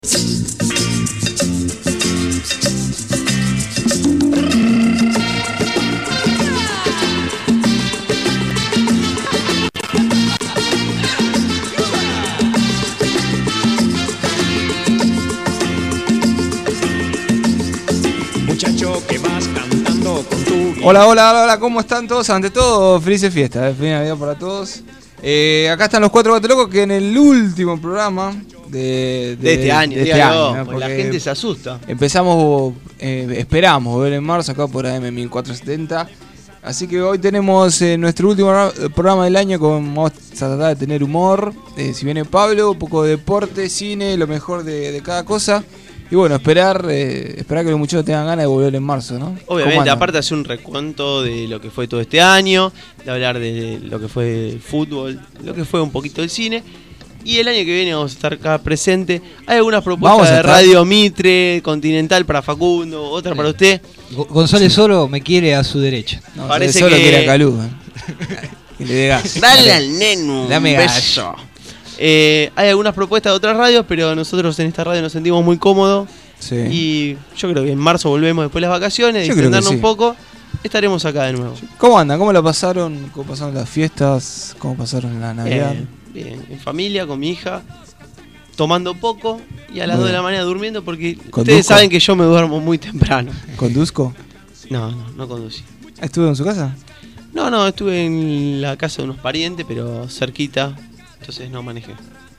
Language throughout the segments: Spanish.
Muchacho que vas cantando con tu... Hola, ¿cómo están todos? Ante todo, felices fiestas, feliz Navidad para todos. Acá están los cuatro gatos locos que en el último programa de este año, ¿no? Porque la gente se asusta. Empezamos, esperamos ver en marzo acá por AM 1470. Así que hoy tenemos nuestro último programa del año, vamos a tratar de tener humor. Si viene Pablo, un poco de deporte, cine, lo mejor de cada cosa. Y bueno, esperar que los muchachos tengan ganas de volver en marzo, ¿no? Obviamente, aparte de hacer un recuento de lo que fue todo este año, de hablar de lo que fue el fútbol, lo que fue un poquito el cine. Y el año que viene vamos a estar acá presente. Hay algunas propuestas de Radio Mitre, Continental para Facundo, otra para usted. González Solo me quiere a su derecha. No, parece solo que quiere a Calú. Que le dé gas. Dale al neno. Dame un beso. Hay algunas propuestas de otras radios, pero nosotros en esta radio nos sentimos muy cómodos. Sí. Y yo creo que en marzo volvemos después de las vacaciones, distendernos un poco. Estaremos acá de nuevo. ¿Cómo andan? ¿Cómo la pasaron? ¿Cómo pasaron las fiestas? ¿Cómo pasaron la Navidad? Bien, en familia, con mi hija, tomando poco y a las 2 de la mañana durmiendo porque ustedes saben que yo me duermo muy temprano. ¿Conduzco? No conducí. ¿Estuvo en su casa? No, estuve en la casa de unos parientes, pero cerquita, entonces no manejé.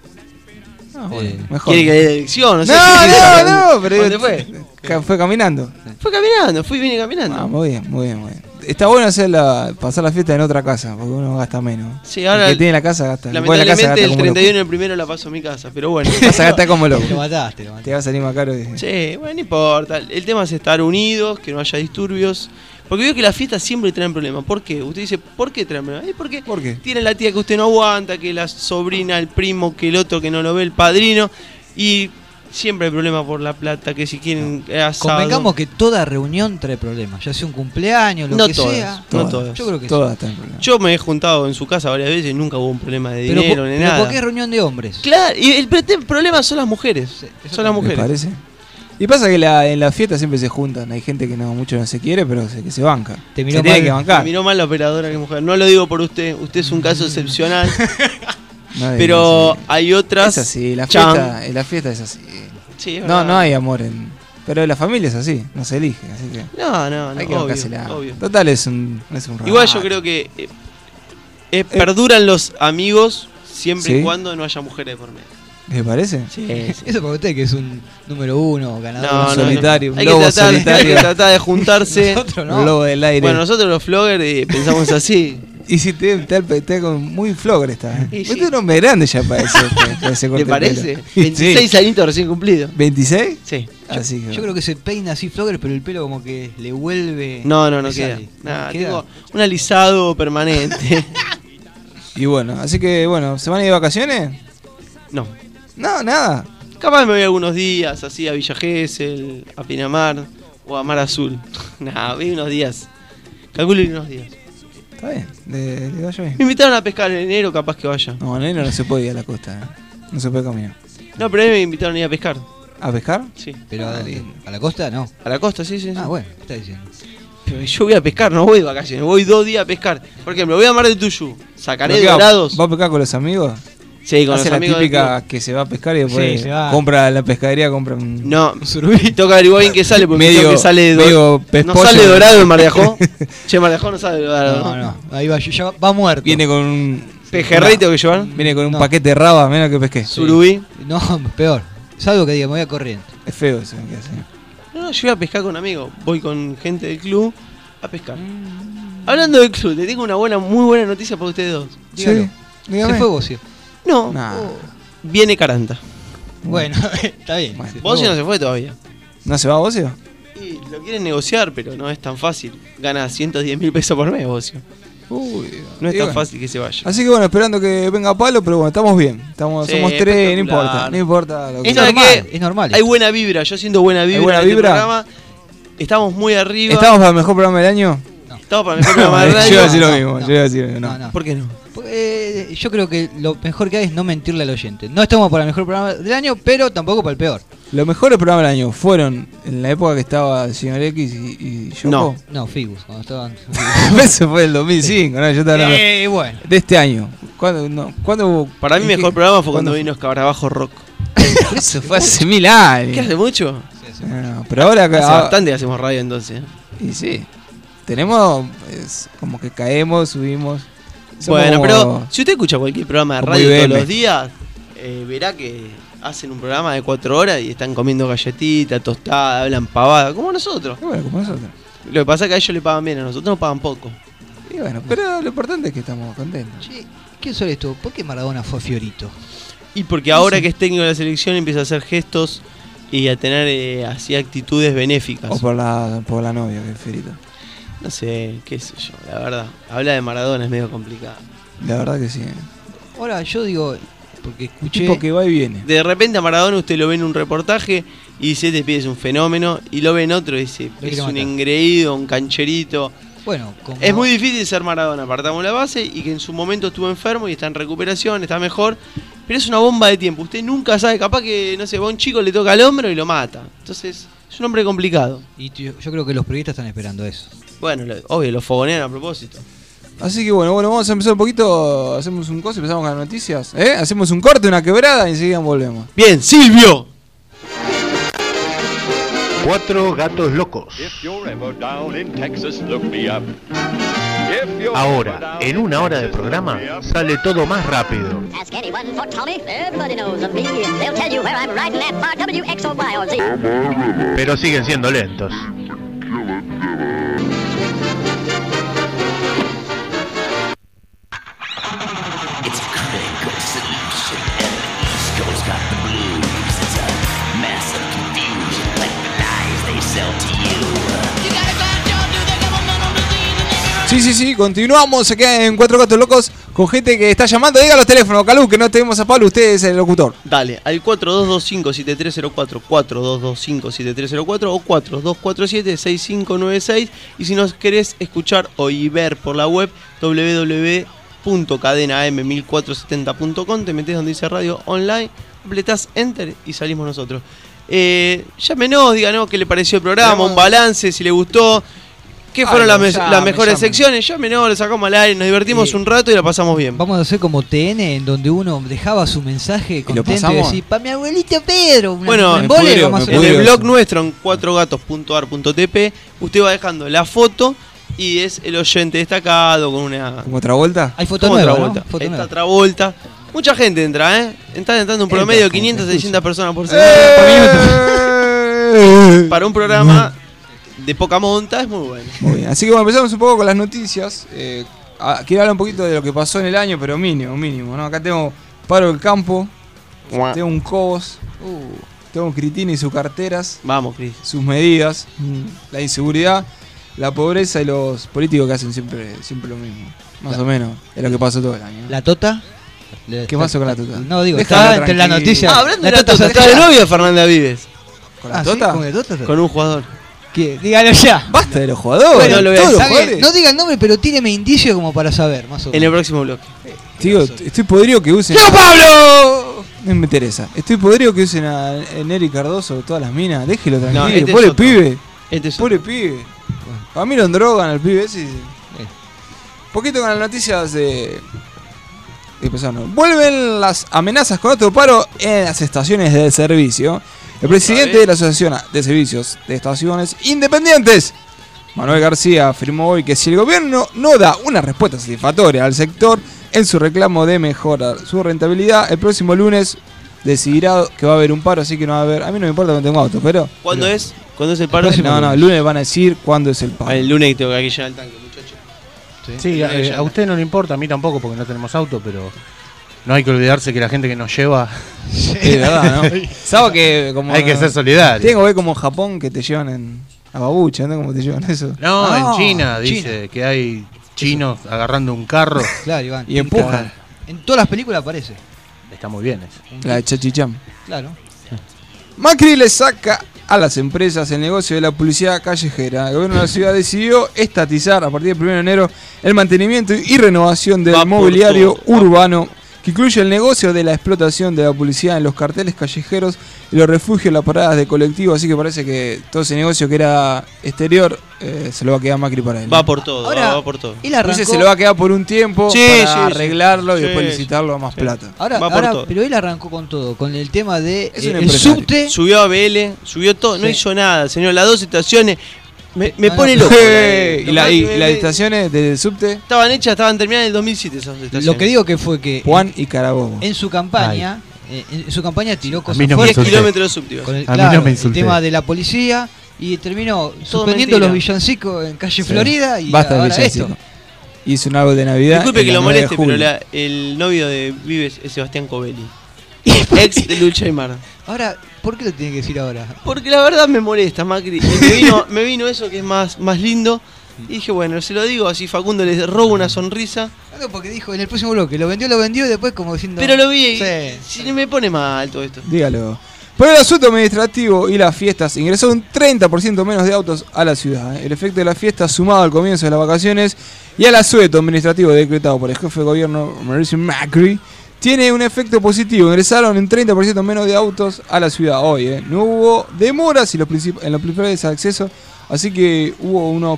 Bueno, mejor. ¿Quiere que haya dirección? No, pero ¿dónde fue? Fue caminando. Vine caminando. Ah, muy bien. Está bueno pasar la fiesta en otra casa, porque uno gasta menos. Sí, ahora el que tiene la casa gasta. Lamentablemente el 31 el primero la paso en mi casa, pero bueno. Vas a gastar como loco. Lo mataste. Te va a salir más caro. Sí, bueno, no importa. El tema es estar unidos, que no haya disturbios. Porque veo que las fiestas siempre traen problemas. ¿Por qué? Usted dice, ¿por qué traen problemas? ¿Por qué? Tiene la tía que usted no aguanta, que la sobrina, el primo, que el otro que no lo ve, el padrino. Y siempre hay problemas por la plata, que si quieren asado. Convengamos que toda reunión trae problemas, ya sea un cumpleaños, lo que sea. No todas. Yo creo que todas traen problemas. Yo me he juntado en su casa varias veces y nunca hubo un problema de dinero ni nada. ¿Pero por qué reunión de hombres? Claro, y el problema son las mujeres. Son las mujeres. ¿Me parece? Y pasa que en la fiesta siempre se juntan. Hay gente que mucho no se quiere, pero que se banca. Te miró tiene que bancar. Te miró mal la operadora que mujer. No lo digo por usted. Usted es un caso excepcional. Pero hay otras. Es así, la fiesta es así. Sí, no hay amor pero la familia es así, no se elige, así que no, hay que bancársela. Obvio. Total es un rato. Igual yo creo que perduran los amigos siempre y cuando no haya mujeres por medio. ¿Le parece? Sí. Eso para usted que es un número 1 ganador, solitario, un hay lobo solitario. Hay que tratar de juntarse. Nosotros no. Un lobo del aire. Bueno, nosotros los floggers pensamos así. Y si te con muy flogger está. Sí. Usted es un hombre grande ya para ese corte. ¿Le parece? Sí. 26 añitos recién cumplidos. ¿26? Sí. Así que yo creo que se peina así flogger, pero el pelo como que le vuelve. No queda. Tengo un alisado permanente. Y bueno, así que ¿se van a ir de vacaciones? No, nada. Capaz me voy algunos días así a Villa Gesell, a Pinamar o a Mar Azul. Voy unos días. Calculo ir unos días. Está bien, le vaya bien. Me invitaron a pescar en enero, capaz que vaya. No, en enero no se puede ir a la costa, No se puede caminar. No, pero a mí me invitaron a ir a pescar. ¿A pescar? Sí. Pero a la costa no. A la costa, sí. Ah, bueno, ¿qué está diciendo? Pero yo voy a pescar, no voy de vacaciones, voy 2 días a pescar. Por ejemplo, voy a Mar del Tuyú, sacaré dorados. ¿Va a pescar con los amigos? Sí, con Hace los amigos. la típica que se va a pescar y después compra la pescadería, compra un... No, un surubí. Toca averiguar bien qué sale, porque medio, que sale no sale dorado en Mar de Ajó. Che, Mar de Ajó no sale dorado. No, ahí va, ya va muerto. Viene con un... ¿Pejerrito que llevan? Viene con un paquete de raba, menos que pesqué. Surubí. No, peor. Salvo que diga, me voy a corriente. Es feo eso que hace. No, yo voy a pescar con amigos. Voy con gente del club a pescar. Hablando del club, te tengo una muy buena noticia para ustedes dos. Dígalo. Sí, dígame. ¿Se fue Bocio? No. Viene Caranta. Bueno, está bien. Bueno. Bocio no se fue todavía. ¿No se va Bocio? Y lo quieren negociar, pero no es tan fácil. Gana 110.000 pesos por mes, Bocio. No es tan fácil que se vaya. Así que esperando que venga Palo, pero estamos bien. Somos 3, no importa lo que es normal. Hay buena vibra, yo siento buena vibra. ¿Buena vibra? Este programa. Estamos muy arriba. ¿Estamos para el mejor programa del año? Estamos para el mejor programa del año. Yo iba a decir lo mismo. ¿Por qué no? Yo creo que lo mejor que hay es no mentirle al oyente. No estamos para el mejor programa del año, pero tampoco para el peor. Los mejores programas del año fueron en la época que estaba el señor X y Yoko. No, Figus, cuando estaban. Eso fue el 2005, ¿no? Yo estaba hablando bueno. de este año. ¿Cuándo? Para mí, mejor programa fue cuando vino Escarabajo Rock. Eso fue hace 1000 años. ¿Qué hace mucho? No, pero ahora hace bastante que hacemos radio entonces. Y sí. Tenemos. Como que caemos, subimos. Bueno, pero si usted escucha cualquier programa de radio todos los días, verá que hacen un programa de 4 horas y están comiendo galletitas, tostadas, hablan pavada, como nosotros. Bueno, como nosotros. Lo que pasa es que a ellos le pagan bien, a nosotros nos pagan poco. Y bueno, pero lo importante es que estamos contentos. Che, ¿qué sobre esto? ¿Por qué Maradona fue Fiorito? Y porque ahora que es técnico de la selección empieza a hacer gestos y a tener así actitudes benéficas. O por la novia, que es Fiorito. No sé, qué sé yo, la verdad. Hablar de Maradona es medio complicado. La verdad que sí. Ahora, yo digo, porque escuché... Tipo que va y viene. De repente a Maradona usted lo ve en un reportaje y dice, este pibe es un fenómeno, y lo ve en otro y dice, es un engreído, un cancherito. Bueno, es muy difícil ser Maradona, partamos la base, y que en su momento estuvo enfermo y está en recuperación, está mejor, pero es una bomba de tiempo. Usted nunca sabe, capaz que, no sé, va un chico, le toca el hombro y lo mata. Entonces, es un hombre complicado. Y yo creo que los periodistas están esperando eso. Bueno, obvio, lo fogonean a propósito. Así que bueno, vamos a empezar un poquito, hacemos un coso y empezamos con las noticias. Hacemos un corte, una quebrada y enseguida volvemos. Bien, Silvio. 4 gatos locos. Ahora, en una hora de programa, sale todo más rápido. Pero siguen siendo lentos. Sí, continuamos aquí en 4 Gatos Locos con gente que está llamando. Diga los teléfonos, Calú, que no tenemos a Pablo, usted es el locutor. Dale, al 4225-7304, 4225-7304 o 4247-6596. Y si nos querés escuchar o y ver por la web, www.cadenam1470.com, te metés donde dice radio online, apretás enter y salimos nosotros. Llámenos, díganos qué le pareció el programa, un balance, si le gustó. ¿Qué fueron las mejores secciones? Llámenos, le sacamos al aire, nos divertimos un rato y la pasamos bien. Vamos a hacer como TN, en donde uno dejaba su mensaje contento y decir, para mi abuelito Pedro. Bueno, en el blog nuestro, en 4gatos.ar.tp, usted va dejando la foto y es el oyente destacado con una... ¿Como Travolta? Hay foto nueva, ¿no? Esta Travolta. Mucha gente entra, Está entrando un promedio de 500, 600 personas por semana. Para un programa... de poca monta es muy bueno. Muy bien, así que bueno, empezamos un poco con las noticias. Quiero hablar un poquito de lo que pasó en el año, pero mínimo, ¿no? Acá tengo paro del campo, tengo un Cobos, tengo Cristina y sus carteras. Vamos, Cris. Sus medidas, la inseguridad, la pobreza y los políticos que hacen siempre lo mismo. Más o menos, es lo que pasó todo el año. ¿La Tota? ¿Qué pasó con la Tota? No, digo, está entre la noticia. Hablando de la Tota, está de novia Fernanda Vives. ¿Con la Tota? ¿Sí? Con un jugador. ¿Qué? Dígalo ya. Basta de los jugadores. Bueno, lo voy a decir. No diga el nombre, pero tíreme indicio como para saber, más o menos. En el próximo bloque. Tío, estoy podrido que usen... ¡No, Pablo! No me interesa. Estoy podrido que usen a Nery Cardoso, todas las minas. Déjelo tranquilo. No, Pobre pibe. Pobre otro. pibe. A mí lo drogan al pibe ese. Poquito con las noticias de vuelven las amenazas con otro paro en las estaciones de servicio. El presidente de la Asociación de Servicios de Estaciones Independientes, Manuel García, afirmó hoy que si el gobierno no da una respuesta satisfactoria al sector en su reclamo de mejorar su rentabilidad, el próximo lunes decidirá que va a haber un paro, así que no va a haber... A mí no me importa que no tengo auto, pero... ¿Cuándo es? ¿Cuándo es el paro? No, el lunes van a decir cuándo es el paro. El lunes tengo que aquí llenar el tanque, muchachos. Sí, a usted no le importa, a mí tampoco, porque no tenemos auto, pero... No hay que olvidarse que la gente que nos lleva... Es verdad, ¿no? ¿Sabes que como... Hay que ser solidario. Tengo que ver como en Japón que te llevan a babucha, ¿no? ¿Cómo te llevan eso? No, en China dice que hay chinos agarrando un carro. Claro, Iván. Y empujan. En todas las películas aparece. Está muy bien eso. La de Chachicham. Claro. Macri le saca a las empresas el negocio de la publicidad callejera. El gobierno de la ciudad decidió estatizar a partir del 1 de enero el mantenimiento y renovación del mobiliario urbano, que incluye el negocio de la explotación de la publicidad en los carteles callejeros y los refugios, las paradas de colectivo. Así que parece que todo ese negocio que era exterior se lo va a quedar Macri para él. Va por todo, Ahora, va por todo. Entonces se lo va a quedar por un tiempo para arreglarlo y después licitarlo a más plata. Ahora, pero él arrancó con todo, con el tema de el subte. Subió a BL, subió todo, no hizo nada, señor. Las 2 estaciones me pone loco. ¿Y las estaciones del subte? Estaban terminadas en el 2007 esas estaciones. Lo que digo que fue que Juan y Carabobo. En su campaña tiró cosas 10 kilómetros subtivos. Con el tema de la policía y terminó suspendiendo los villancicos en calle Florida y basta ahora esto. Hizo un árbol de Navidad. Disculpe que lo moleste, pero el novio de Vives es Sebastián Covelli, ex de Lucha y Mar. Ahora, ¿por qué lo tiene que decir ahora? Porque la verdad me molesta, Macri. Me vino eso que es más lindo. Y dije, bueno, se lo digo, así Facundo le roba una sonrisa. No, porque dijo en el próximo bloque, lo vendió y después como diciendo... Pero lo vi, si me pone mal todo esto. Dígalo. Por el asunto administrativo y las fiestas, ingresó un 30% menos de autos a la ciudad. El efecto de la fiesta, sumado al comienzo de las vacaciones y al asueto administrativo decretado por el jefe de gobierno Mauricio Macri, tiene un efecto positivo. Ingresaron un 30% menos de autos a la ciudad hoy. No hubo demoras en los principales accesos, así que hubo unos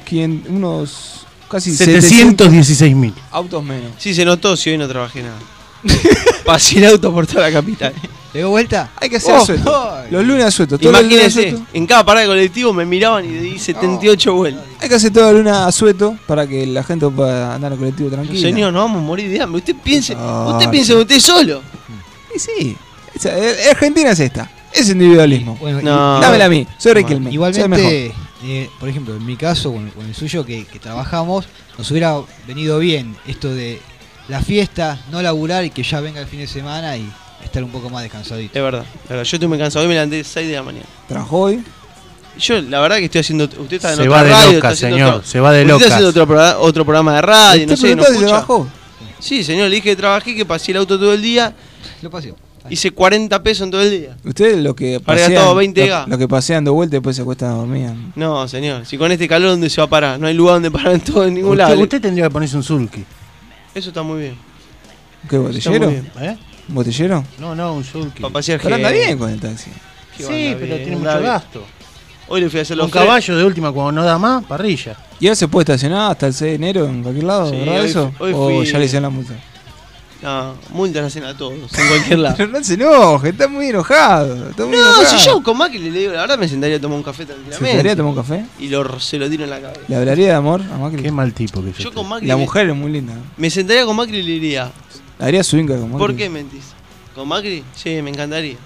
casi 716.000 autos menos. Sí, se notó si hoy no trabajé nada. Pasé el auto por toda la capital. ¿Le dio vuelta? Hay que hacer asueto. Los lunes asueto. Imagínense, en cada parada de colectivo me miraban y di 78 vueltas. Hay que hacer toda la luna asueto para que la gente pueda andar en colectivo tranquilo. Señor, no vamos a morir de hambre. Usted piense usted solo. Y sí. Argentina es esta. Es individualismo. Bueno, dámela a mí. Soy Riquelme. Igualmente, por ejemplo, en mi caso, con el suyo, que trabajamos, nos hubiera venido bien esto de la fiesta, no laburar y que ya venga el fin de semana y estar un poco más descansadito. Es verdad. Yo estoy muy cansado. Hoy me levanté 6 de la mañana. ¿Trabajó hoy? Yo, la verdad que estoy haciendo... Usted está en se otra va radio. De loca, señor. Se va de loca. Usted está haciendo otro programa de radio. No sé, ¿no escucha? ¿Trabajó? Sí, señor. Le dije que trabajé, que pasé el auto todo el día. Lo pasé. Hice 40 pesos en todo el día. Ustedes lo que pasean de vuelta y después se acuestan a dormir. No, señor. Si con este calor, ¿dónde se va a parar? No hay lugar donde parar en ningún lado. Usted tendría que ponerse un sulky. Eso está muy bien. ¿Qué, botellero? ¿Un botellero? No, un sulky. Para pasear. Pero anda bien con el taxi. Sí, pero tiene mucho gasto. Hoy le fui a hacer los un caballo de última, cuando no da más, parrilla. ¿Y ahora se puede estacionar hasta el 6 de enero en cualquier lado? Sí, ¿verdad eso? ¿O ya le hicieron la multa? No, multas hacen a todos, en cualquier lado. Pero no se enoje, está muy enojado. Si yo con Macri le digo, la verdad me sentaría a tomar un café tranquilamente. ¿Se sentaría a tomar un café? Y se lo tiro en la cabeza. ¿Le hablaría de amor a Macri? Qué mal tipo que yo con Macri. La mujer es muy linda. Me sentaría con Macri y le diría. ¿Haría swinger con Macri? ¿Por qué mentís? ¿Con Macri? Sí, me encantaría.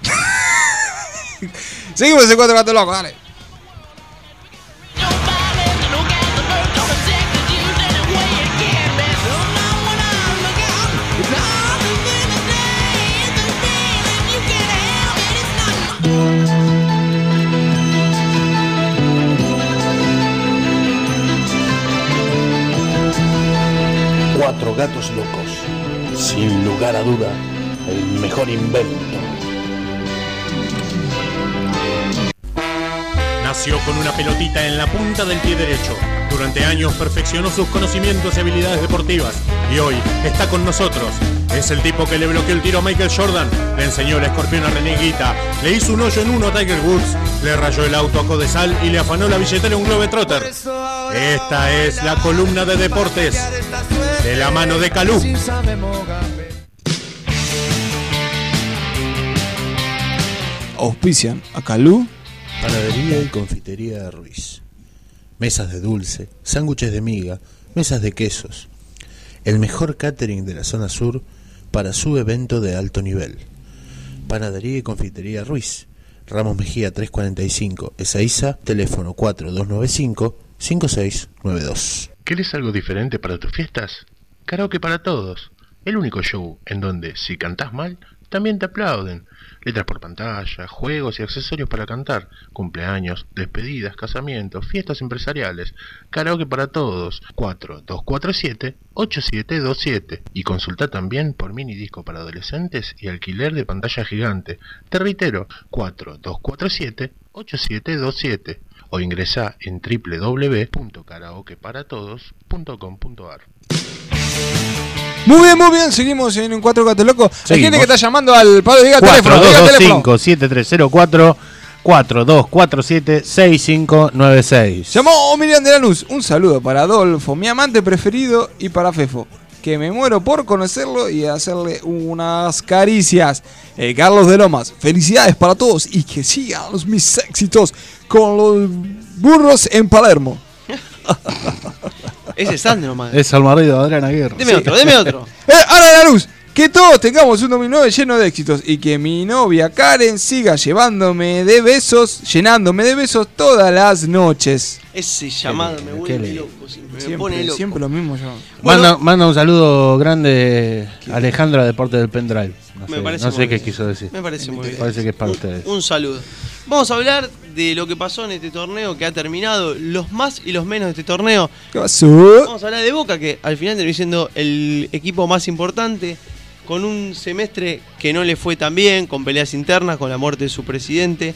Seguimos en Cuatro Gatos Locos, dale. Cuatro Gatos Locos, sin lugar a duda, el mejor invento. Nació con una pelotita en la punta del pie derecho. Durante años perfeccionó sus conocimientos y habilidades deportivas y hoy está con nosotros. Es el tipo que le bloqueó el tiro a Michael Jordan, le enseñó el escorpión a René Higuita, le hizo un hoyo en uno a Tiger Woods, le rayó el auto a Codesal y le afanó la billetera a un Globetrotter. Esta es la columna de deportes de la mano de Calú. Auspician a Calú. Panadería y confitería de Ruiz. Mesas de dulce, sándwiches de miga, mesas de quesos. El mejor catering de la zona sur para su evento de alto nivel. Panadería y confitería Ruiz. Ramos Mejía 345, Ezeiza, teléfono 4295-5692. ¿Querés algo diferente para tus fiestas? Karaoke para todos. El único show en donde, si cantás mal, también te aplauden. Letras por pantalla, juegos y accesorios para cantar, cumpleaños, despedidas, casamientos, fiestas empresariales, karaoke para todos, 4247-8727. Y consulta también por mini disco para adolescentes y alquiler de pantalla gigante. Te reitero, 4247-8727. O ingresá en www.karaokeparatodos.com.ar. Muy bien, seguimos en un 4 Gato Loco. Hay gente que está llamando al Pablo, diga teléfono. 4225-7304, 4247-6596. Llamó Miriam de Lanús. Un saludo para Adolfo, mi amante preferido, y para Fefo, que me muero por conocerlo y hacerle unas caricias. Carlos de Lomas, felicidades para todos y que sigan mis éxitos con los burros en Palermo. Ese es Sandro, man. Es el marido de Adriana Aguirre. Deme otro. Ahora la luz. Que todos tengamos un 2009 lleno de éxitos y que mi novia Karen siga llenándome de besos todas las noches. Ese llamado me vuelve loco, me pone loco. Siempre lo mismo yo. Bueno, Manda un saludo grande a Alejandra, Deporte del Pendrive. No sé qué quiso decir. Me parece muy bien. Parece que es para ustedes. Un saludo. Vamos a hablar de lo que pasó en este torneo que ha terminado, los más y los menos de este torneo. ¿Qué pasó? Vamos a hablar de Boca, que al final terminó siendo el equipo más importante, con un semestre que no le fue tan bien, con peleas internas, con la muerte de su presidente,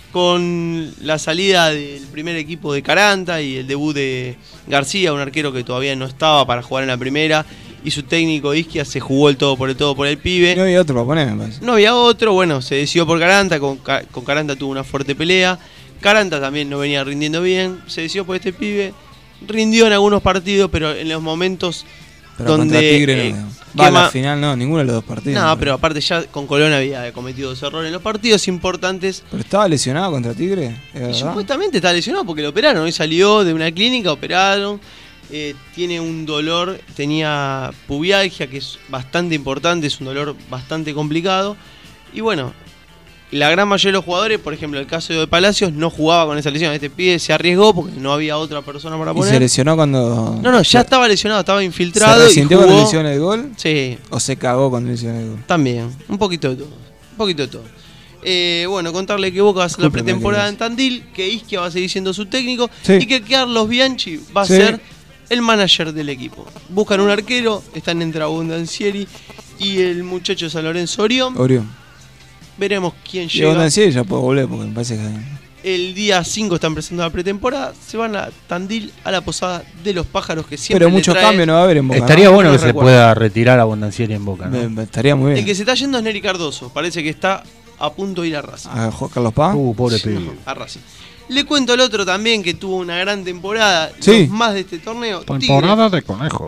con la salida del primer equipo de Caranta y el debut de García, un arquero que todavía no estaba para jugar en la primera, y su técnico Isquia se jugó el todo por el pibe. No había otro para poner, me parece. No había otro, bueno, se decidió por Caranta, con Caranta tuvo una fuerte pelea. Caranta también no venía rindiendo bien, se decidió por este pibe, rindió en algunos partidos, pero en los momentos pero donde... contra Tigre no. Va a la final no, ninguno de los dos partidos. No, pero aparte ya con Colón había cometido 2 errores en los partidos importantes. ¿Pero estaba lesionado contra Tigre? Y supuestamente estaba lesionado porque lo operaron, hoy salió de una clínica, operaron. Tiene un dolor, tenía pubialgia, que es bastante importante, es un dolor bastante complicado. Y bueno, la gran mayoría de los jugadores, por ejemplo el caso de Palacios, no jugaba con esa lesión. Este pibe se arriesgó porque no había otra persona para poner. ¿Y se lesionó cuando...? No, ya estaba lesionado, estaba infiltrado. ¿Se resintió cuando le hicieron el gol? Sí. ¿O se cagó cuando le hicieron el gol? También, un poquito de todo. Bueno, contarle que Boca va a hacer la pretemporada en Tandil, que Isquia va a seguir siendo su técnico, sí, y que Carlos Bianchi va a ser el manager del equipo. Buscan un arquero, están entre Abondancieri y el muchacho de San Lorenzo Orión. Veremos quién llega. Y Abondancieri ya puede volver porque me parece que... El día 5 está empezando la pretemporada, se van a Tandil a la posada de los pájaros que siempre. Pero muchos cambios no va a haber en Boca. Estaría bueno que se pueda retirar a Abondancieri en Boca, ¿no? Estaría muy bien. El que se está yendo es Neri Cardoso, parece que está a punto de ir a Racing. ¿A Carlos Paz? Pobre pibe. A Racing. Le cuento al otro también que tuvo una gran temporada, sí, más de este torneo. Temporada de conejos.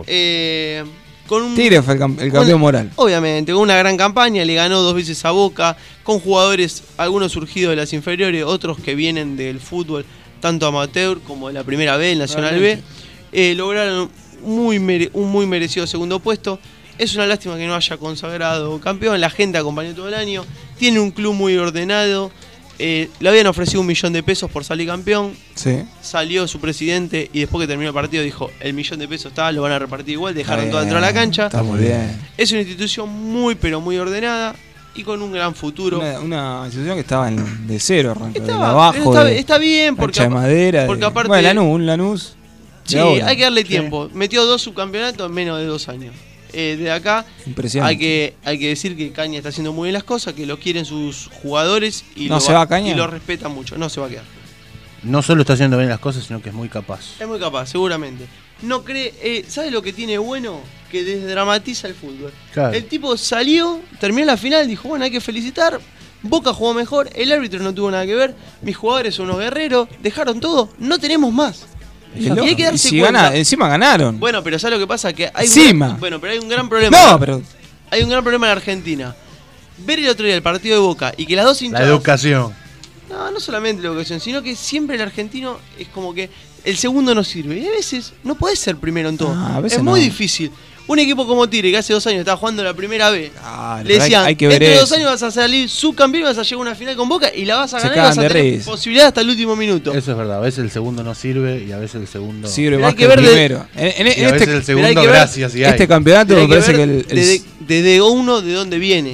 Tigre fue el campeón moral. Obviamente, con una gran campaña, le ganó 2 veces a Boca, con jugadores, algunos surgidos de las inferiores, otros que vienen del fútbol, tanto amateur como de la primera B, el Nacional B. Lograron un muy merecido segundo puesto. Es una lástima que no haya consagrado campeón, la gente acompañó todo el año, tiene un club muy ordenado. Le habían ofrecido $1 millón por salir campeón. Sí. Salió su presidente y después que terminó el partido dijo: el $1 millón está, lo van a repartir igual, dejaron todo dentro de la cancha. Está muy bien. Es una institución muy pero muy ordenada y con un gran futuro. Una institución que estaba de cero, arrancó de abajo. Está bien porque, de madera, porque aparte. Bueno, Lanús. Sí, hay que darle tiempo. Metió 2 subcampeonatos en menos de 2 años. De acá hay que decir que Caña está haciendo muy bien las cosas, que lo quieren sus jugadores y, ¿No se va Caña? Y lo respetan mucho. No se va a quedar. No solo está haciendo bien las cosas, sino que es muy capaz. Es muy capaz, seguramente. No cree, ¿sabe lo que tiene bueno? Que desdramatiza el fútbol. Claro. El tipo salió, terminó la final, dijo: bueno, hay que felicitar. Boca jugó mejor, el árbitro no tuvo nada que ver, mis jugadores son unos guerreros, dejaron todo, no tenemos más. Y hay que darse cuenta. Encima ganaron. Bueno, pero ¿sabes lo que pasa? Que hay pero hay un gran problema. Hay un gran problema en Argentina. Ver el otro día el partido de Boca y que las dos hinchadas... La educación. No solamente la educación, sino que siempre el argentino es como que el segundo no sirve. Y a veces no podés ser primero en todo. Es muy difícil. Un equipo como Tigre, que hace 2 años estaba jugando la primera B, le decían, hay que ver entre 2 años vas a salir subcampeón y vas a llegar a una final con Boca y la vas a ganar y vas a tener posibilidad hasta el último minuto. Eso es verdad, a veces el segundo no sirve y a veces el segundo... Sirve más que el primero. Y a veces el segundo gracias y hay. Este campeonato me parece que desde uno de dónde viene.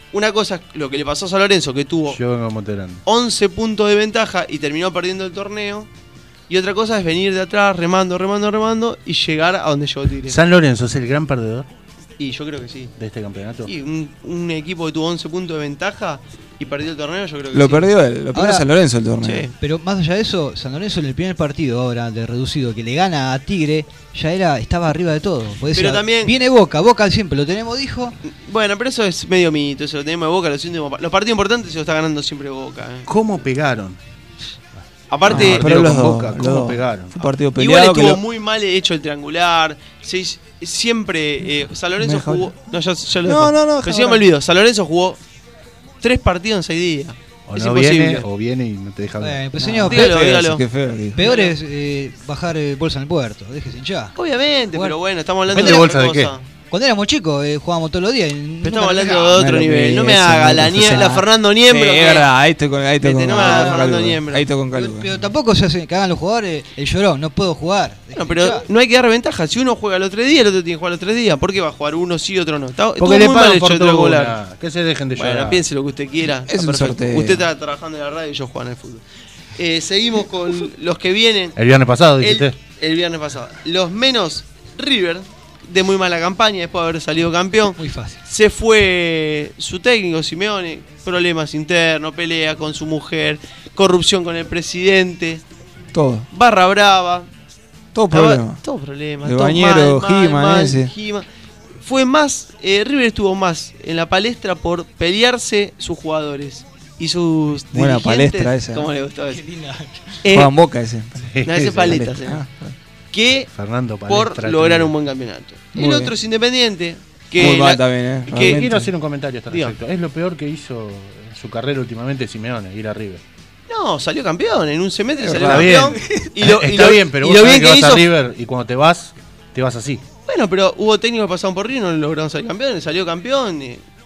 una cosa es lo que le pasó a San Lorenzo, que tuvo Yo vengo moderando. 11 puntos de ventaja y terminó perdiendo el torneo. Y otra cosa es venir de atrás remando y llegar a donde llegó Tigre. ¿San Lorenzo es el gran perdedor Y yo creo que sí. de este campeonato? Y un equipo que tuvo 11 puntos de ventaja y perdió el torneo, yo creo que Lo sí. perdió él, lo perdió Ahora- San Lorenzo el torneo. Sí. Pero más allá de eso, San Lorenzo en el primer partido ahora de reducido que le gana a Tigre, ya estaba arriba de todo. Porque Pero decía, también- viene Boca siempre lo tenemos, dijo. Bueno, pero eso es medio mito, eso lo tenemos de Boca. Los partidos importantes se lo está ganando siempre Boca. ¿Cómo pegaron? Aparte, No, pero con los dos, Boca, los ¿cómo dos. pegaron? Fue un partido igual peleado. que estuvo lo- muy mal hecho el triangular. Siempre San Lorenzo ¿Me dejó? jugó. No, ya lo No, dejo. no, Pero si no me olvido, San Lorenzo jugó 3 partidos en 6 días. O Es no imposible. viene, o viene y no te deja ver. Bueno, pues No, señor, qué dígalo, feo, dígalo. qué feo, dijo. peor es bajar bolsa en el puerto, déjese hinchar. Obviamente, Bueno. pero bueno, estamos hablando Depende de de otra bolsa de cosa. Cuando éramos chicos jugábamos todos los días. Pero estamos hablando de otro No, nivel. No me eso, haga no, la profesional. Fernando Niembro. Sí, que- es verdad, ahí estoy con Viste, no me hagas Fernando Niembro. Ahí estoy con calma. Pero tampoco se hace que hagan los jugadores el llorón, no puedo jugar. No, pero no hay que dar ventaja. Si uno juega el otro día, el otro tiene que jugar el otro día. ¿Por qué va a jugar uno sí y otro no? Estuvo Porque le muy mal pagan hecho el fortuna. triangular. Que se dejen de llorar. Bueno, piense lo que usted quiera. Es Está un sorteo. Usted está trabajando en la radio y yo juego en el fútbol. Seguimos con los que vienen. El viernes pasado, dijiste. El viernes pasado. Los menos River, de muy mala campaña, después de haber salido campeón. Muy fácil. Se fue su técnico, Simeone, problemas internos, pelea con su mujer, corrupción con el presidente, Todo, barra brava. todo problema. Todo problema. El todo bañero, He-Man, ese. He-Man. Fue más, River estuvo más en la palestra por pelearse sus jugadores y sus Buena dirigentes. palestra esa. ¿Cómo le gustó eso? Juegan Boca ese. no, ese es paleta, sí. Ah, Que Fernando por Palestra, lograr tremendo. un buen campeonato. Muy El bien. otro es Independiente. Que muy mal la- también, que- realmente. Quiero hacer un comentario a este Diga. respecto. Es lo peor que hizo en su carrera últimamente Simeone, ir a River. No, salió campeón. En un semestre Es salió Está campeón. bien. Está bien, pero y vos lo sabés bien que que vas a hizo. River y cuando te vas así. Bueno, pero hubo técnicos que pasaron por River y no lograron salir campeón. Salió campeón.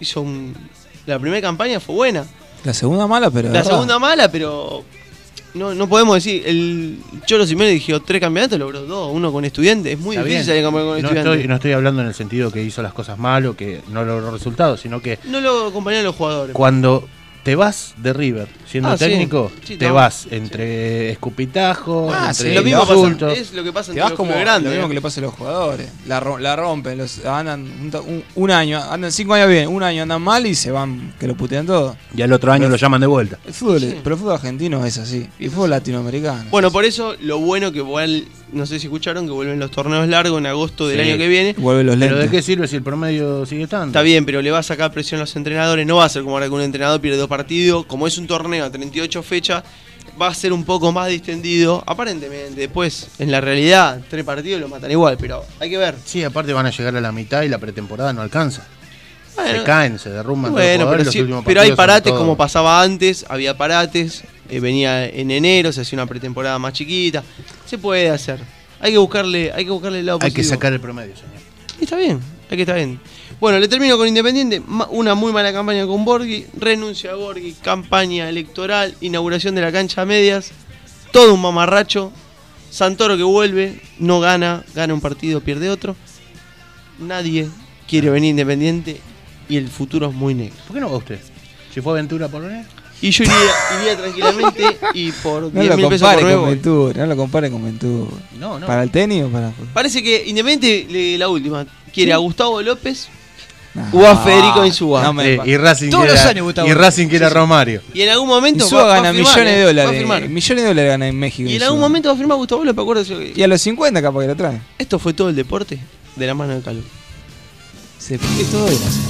La primera campaña fue buena. La segunda mala, pero. La verdad. segunda mala, pero no podemos decir. El Cholo Simeone dijo 3 campeonatos, logró 2. Uno con Estudiantes. Es muy Está difícil bien. salir campeón con No Estudiantes. no estoy hablando en el sentido que hizo las cosas mal o que no logró resultados, sino que No lo acompañaron los jugadores. cuando te vas de River siendo Sí. técnico, Sí, te no. vas entre escupitajos, Ah, entre sí, Lo mismo pasa, insultos. es lo que pasa Te entre vas los como clubes grandes. lo mismo que le pasa a los jugadores. La rompen, andan un año, andan 5 años bien, un año andan mal y se van, que lo putean todo. Y al otro año lo llaman de vuelta. El fútbol, Sí. pero el fútbol argentino es así. Y el fútbol latinoamericano. Bueno, por eso lo bueno que igual, no sé si escucharon, que vuelven los torneos largos en agosto del Sí. año que viene. Vuelve los Pero lentes. ¿de qué sirve si el promedio sigue estando? Está bien, pero le va a sacar presión a los entrenadores. No va a ser como ahora que un entrenador pierde 2 partidos. Como es un torneo a 38 fechas, va a ser un poco más distendido, aparentemente. Después, en la realidad, 3 partidos lo matan igual, pero hay que ver. Sí, aparte van a llegar a la mitad y la pretemporada no alcanza. Bueno, Se caen, se derrumban todos los bueno, jugadores, pero, los sí, últimos pero hay partidos son parates todo- como pasaba antes, había parates, venía en enero, se hacía una pretemporada más chiquita. Se puede hacer. Hay que buscarle el lado Hay que positivo. sacar el promedio, señor. Y está bien, está bien. Bueno, le termino con Independiente. Una muy mala campaña con Borghi. Renuncia a Borghi. Campaña electoral. Inauguración de la cancha a medias. Todo un mamarracho. Santoro que vuelve. No gana. Gana un partido, pierde otro. Nadie quiere venir Independiente. Y el futuro es muy negro. ¿Por qué no va usted? Si fue aventura por venir. Y yo iría tranquilamente. Y por No 10 lo mil pesos compare por mes con voy. Ventura, no lo compare con Ventura. No, no. ¿Para el tenis o para.? Parece que Independiente, la última, quiere a Gustavo López Nah. o a Federico Insúa. No me- Y Racing Todos quiere los a- años Gustavo. y Racing quiere a Romario. Y en algún momento Insúa va a gana firmar, millones de va a dólares. firmar. Millones de dólares gana en México. Y en Insúa. algún momento va a firmar Gustavo López, acuérdate. Y a los 50 capaz que lo trae. Esto fue todo el deporte de la mano de Calvo. Se pique todo y nace.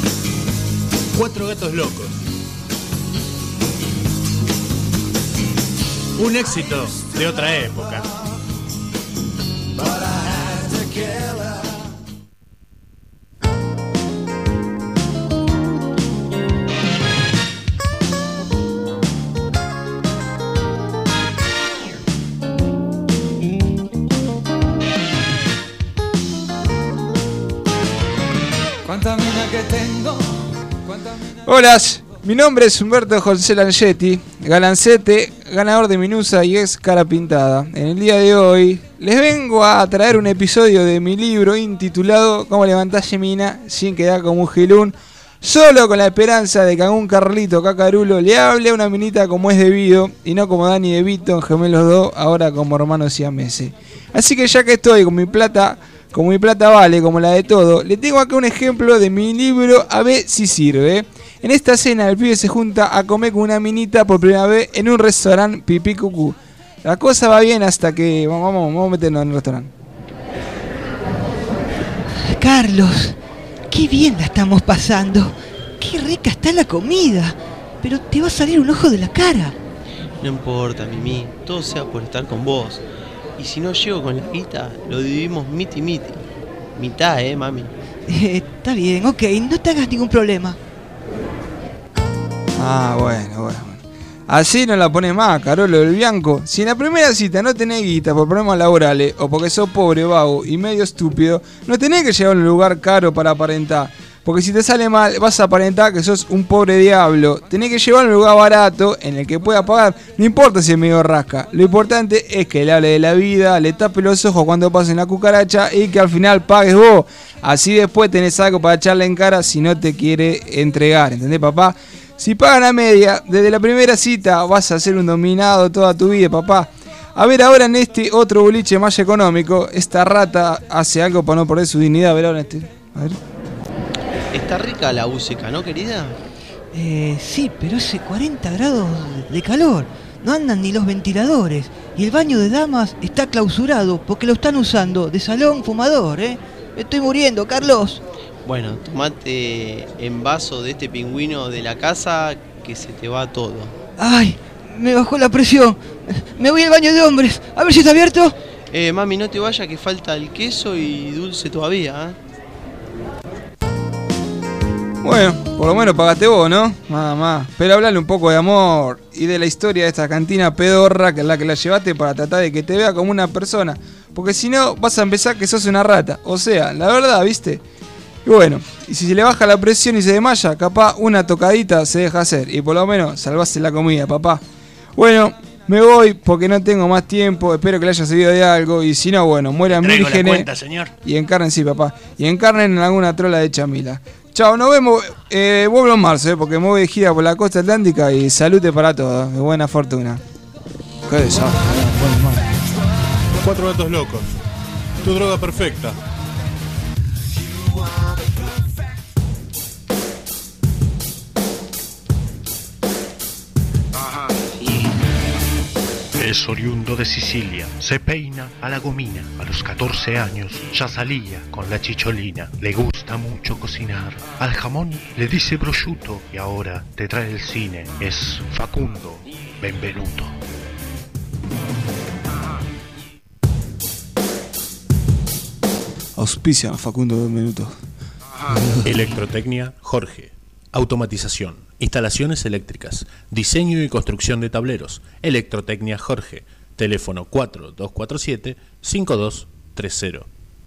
4 gatos locos. Un éxito de otra época. Hola, mi nombre es Humberto José Langetti, Galancete, ganador de Minusa y ex Cara Pintada. En el día de hoy les vengo a traer un episodio de mi libro intitulado Cómo levantar Gemina sin quedar como un gilún. solo con la esperanza de que algún Carlito Cacarulo le hable a una minita como es debido, y no como Dani de Vito en Gemelos 2, ahora como hermanos siameses. Así que ya que estoy con mi plata, como mi plata vale, como la de todo, le tengo acá un ejemplo de mi libro, a ver si sirve. En esta cena el pibe se junta a comer con una minita por primera vez en un restaurante pipí cucú. La cosa va bien hasta que vamos a meternos en el restaurante. Carlos, qué bien la estamos pasando. Qué rica está la comida. Pero te va a salir un ojo de la cara. No importa, Mimi, todo sea por estar con vos. Y si no llego con la guita, lo dividimos miti. Mitad, mami. Está bien, ok, no te hagas ningún problema. Ah, bueno. Así no la pones más, Carolo del Bianco. Si en la primera cita no tenés guita por problemas laborales o porque sos pobre, vago y medio estúpido, no tenés que llevar a un lugar caro para aparentar. Porque si te sale mal, vas a aparentar que sos un pobre diablo. Tenés que llevar a un lugar barato en el que pueda pagar. No importa si es medio rasca. Lo importante es que le hable de la vida, le tape los ojos cuando pasen la cucaracha y que al final pagues vos. Así después tenés algo para echarle en cara si no te quiere entregar. ¿Entendés, papá? Si pagan a media, desde la primera cita vas a ser un dominado toda tu vida, papá. A ver ahora en este otro boliche más económico, esta rata hace algo para no perder su dignidad. A ver ahora en este. A ver. Está rica la música, ¿no, querida? Sí, pero hace 40 grados de calor. No andan ni los ventiladores. Y el baño de damas está clausurado porque lo están usando de salón fumador, Me estoy muriendo, Carlos. Bueno, tomate en vaso de este pingüino de la casa que se te va todo. Ay, me bajó la presión. Me voy al baño de hombres. A ver si está abierto. Mami, no te vayas que falta el queso y dulce todavía, Bueno, por lo menos pagaste vos, ¿no? Nada más. Pero hablale un poco de amor y de la historia de esta cantina pedorra que es la que la llevaste para tratar de que te vea como una persona. Porque si no, vas a empezar que sos una rata. O sea, la verdad, ¿viste? Y bueno, y si se le baja la presión y se desmaya, capaz una tocadita se deja hacer. Y por lo menos salvaste la comida, papá. Bueno, me voy porque no tengo más tiempo. Espero que le haya servido de algo. Y si no, bueno, mueran vírgenes. Y encarnen, sí, papá. Y encarnen en alguna trola de chamila. Chao, nos vemos. Vuelvo en marzo, porque me voy de gira por la costa atlántica. Y salute para todos. De buena fortuna. Qué desastre. 4 gatos locos. Tu droga perfecta. Es oriundo de Sicilia, se peina a la gomina, a los 14 años ya salía con la chicholina, le gusta mucho cocinar, al jamón le dice prosciutto y ahora te trae el cine, es Facundo Benvenuto. Auspician Facundo Benvenuto. Electrotecnia Jorge. Automatización, instalaciones eléctricas, diseño y construcción de tableros. Electrotecnia Jorge. Teléfono 4247-5230.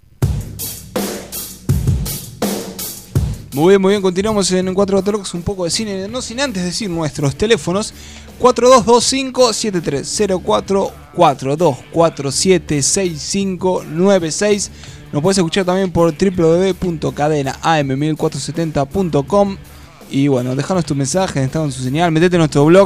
Muy bien, continuamos en 4 Gatos Locos, un poco de cine, no sin antes decir nuestros teléfonos 4225-7304, 4247-6596. Nos puedes escuchar también por www.cadenaam1470.com. Y bueno, dejanos tu mensaje, estamos en su señal, metete en nuestro blog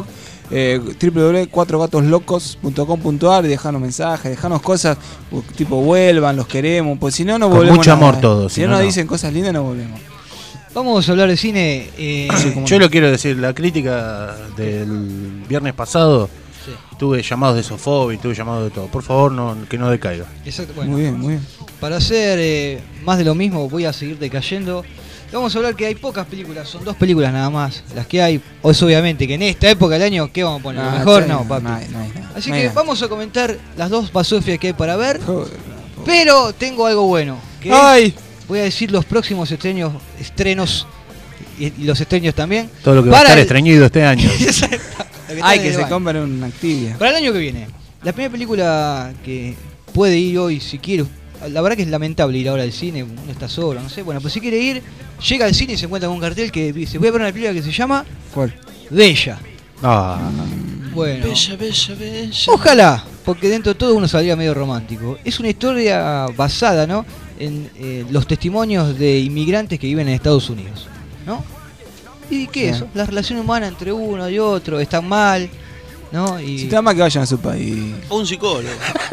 www.4gatoslocos.com.ar y dejanos mensajes, dejanos cosas tipo vuelvan, los queremos, pues si no no volvemos. Con mucho amor nada. todo. Si no nos dicen cosas lindas no volvemos. Vamos a hablar de cine. Yo lo quiero decir, la crítica del viernes pasado, sí. Tuve llamados de Sofobi, tuve llamados de todo. Por favor, que no decaiga. Exacto. Bueno, muy bien. Para hacer más de lo mismo, voy a seguir decayendo. Vamos a hablar que hay pocas películas, son 2 películas nada más. Las que hay, es obviamente que en esta época del año, ¿qué vamos a poner? Mejor no, papi. Así que vamos a comentar las 2 basofias que hay para ver. Pero tengo algo bueno. Que voy a decir los próximos estrenos y los estrenos también. Todo lo que va a estar estreñido este año. Que se compren una actividad. Para el año que viene. La primera película que puede ir hoy si quiere. La verdad que es lamentable ir ahora al cine, uno está solo, no sé. Bueno, pues si quiere ir, llega al cine y se encuentra con un cartel que dice, voy a ver una película que se llama... ¿Cuál? Bella. Bueno. Bella. Ojalá, porque dentro de todo uno saldría medio romántico. Es una historia basada, ¿no?, en los testimonios de inmigrantes que viven en Estados Unidos, ¿no? ¿Y qué es? La relación humana entre uno y otro, están mal, ¿no? Y... Si está mal que vayan a su país. O un psicólogo.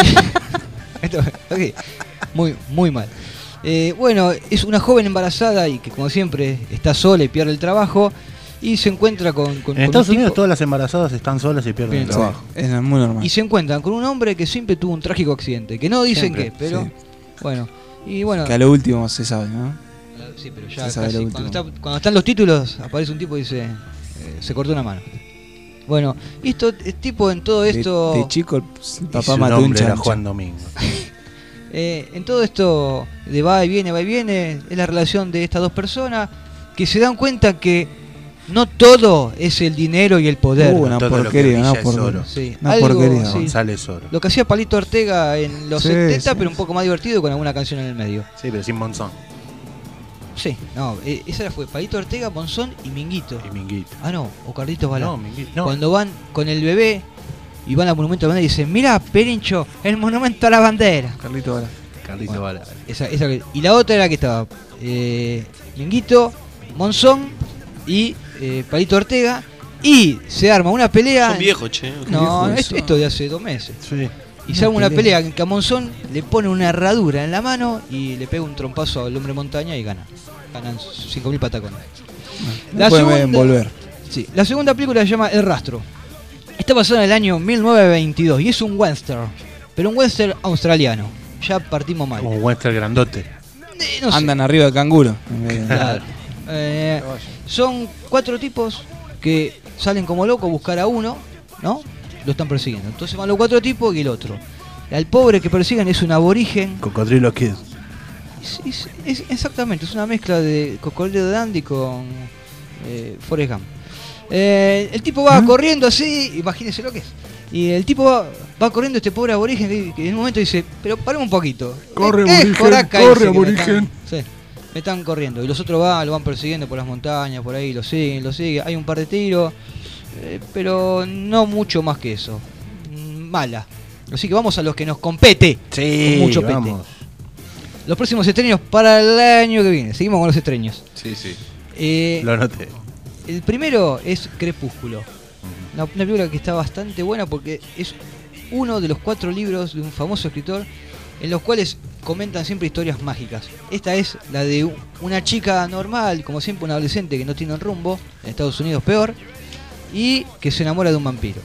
Okay. Muy mal. Bueno, es una joven embarazada y que como siempre está sola y pierde el trabajo y se encuentra con En Estados un Unidos tipo, todas las embarazadas están solas y pierden el trabajo. Es muy normal. y se encuentran con un hombre que siempre tuvo un trágico accidente, que no dicen Siempre, qué, pero sí. bueno, y bueno, Que a lo último se sabe, ¿no? sí, pero ya se sabe casi, lo último. cuando están los títulos aparece un tipo y dice se cortó una mano. Bueno, y esto el tipo en todo esto De chico, el Y papá su mató un nombre era chancho. Juan Domingo. en todo esto de va y viene, es la relación de estas dos personas que se dan cuenta que no todo es el dinero y el poder. Una Todo lo que porquería, brilla una es porquería. oro. Sí, Una algo, porquería. sí. González Oro. Lo que hacía Palito Ortega en los Sí, 70, sí. pero un poco más divertido con alguna canción en el medio. Sí, pero sin Monzón Sí, no, esa fue Palito Ortega, Monzón y Minguito. y Minguito. Ah, no, o Carlitos Balá. No, Minguito. No. Cuando van con el bebé y van al monumento a la bandera y dicen, mira, Perincho, el monumento a la bandera. Carlito Bala. Carlito Bueno, Bala. Y la otra era que estaba Minguito, Monzón y Palito Ortega. Y se arma una pelea. Son viejos, che. No, viejo esto, eso. esto de hace 2 meses. Sí. Y se arma una pelea en que a Monzón le pone una herradura en la mano y le pega un trompazo al hombre montaña y gana. Ganan 5.000 patacones. No pueden volver. Sí, la segunda película se llama El Rastro. Está basada en el año 1922 y es un western, pero un western australiano. Ya partimos mal. Como un western grandote. No sé. Andan arriba del canguro. Claro. Son 4 tipos que salen como locos a buscar a uno, ¿no? Lo están persiguiendo. Entonces van los 4 tipos y el otro. Al pobre que persiguen es un aborigen. Cocodrilo Kid. Exactamente, es una mezcla de Cocodrilo Dandy con Forrest Gump. El tipo va corriendo así, imagínense lo que es. Y el tipo va corriendo, este pobre aborigen, que en un momento dice, pero paremos un poquito. Corre, ¿Qué aborigen, coraca corre, ese que aborigen. me están corriendo. Y los otros lo van persiguiendo por las montañas, por ahí, lo siguen. Hay un par de tiros, pero no mucho más que eso. Mala. Así que vamos a los que nos compete. Sí, Con mucho pete. vamos. Los próximos estrenos para el año que viene. Seguimos con los estrenos. Sí, sí. Eh, Lo anoté. el primero es Crepúsculo. Una película que está bastante buena porque es uno de los 4 libros de un famoso escritor en los cuales comentan siempre historias mágicas. Esta es la de una chica normal, como siempre una adolescente que no tiene un rumbo, en Estados Unidos peor, y que se enamora de un vampiro.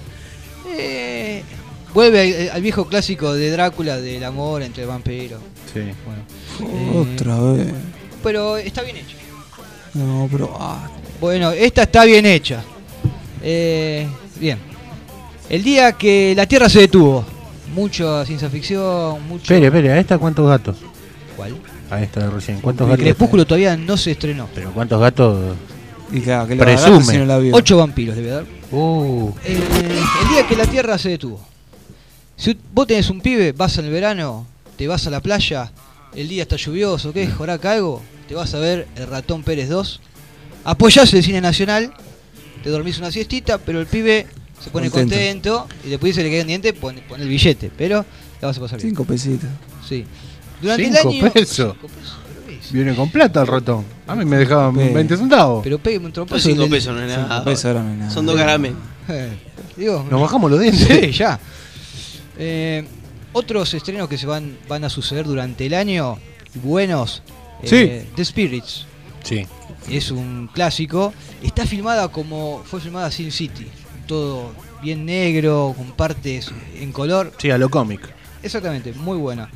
Vuelve al viejo clásico de Drácula, del amor entre vampiros. Sí. Bueno, Otra vez. pero está bien hecho. No, pero. Bueno, esta está bien hecha. Bien. El día que la Tierra se detuvo. Mucha ciencia ficción, mucho... Espere, ¿a esta cuántos gatos? ¿Cuál? A esta de recién. ¿Cuántos El gatos? Crepúsculo todavía no se estrenó. Pero ¿cuántos gatos? Y claro, que lo Presume. agarraste si no la vio. 8 vampiros debe dar. El día que la Tierra se detuvo. Si vos tenés un pibe, vas en el verano, te vas a la playa, el día está lluvioso, ¿qué? ¿Joraca algo? Te vas a ver El Ratón Pérez 2. Apoyás el cine nacional, te dormís una siestita, pero el pibe se pone contento y después se le cae un diente, pone el billete, pero la vas a pasar bien. 5 pesitos. Sí. Durante 5 el año. pesos. 5 pesos, pero ¿ves? Viene con plata el ratón. A mí me dejaban Pe- 20 centavos. Pero pegue un trompazo. 5 del- pesos no es nada. 5 pesos ahora no es nada. Son 2 caramelos. Digo, Nos bajamos los dientes. sí, ya. Otros estrenos que se van a suceder durante el año, buenos. Sí. The Spirits. Sí. Es un clásico. Está filmada como fue filmada Sin City. Todo bien negro, con partes en color. Sí, a lo cómic. Exactamente, muy buena.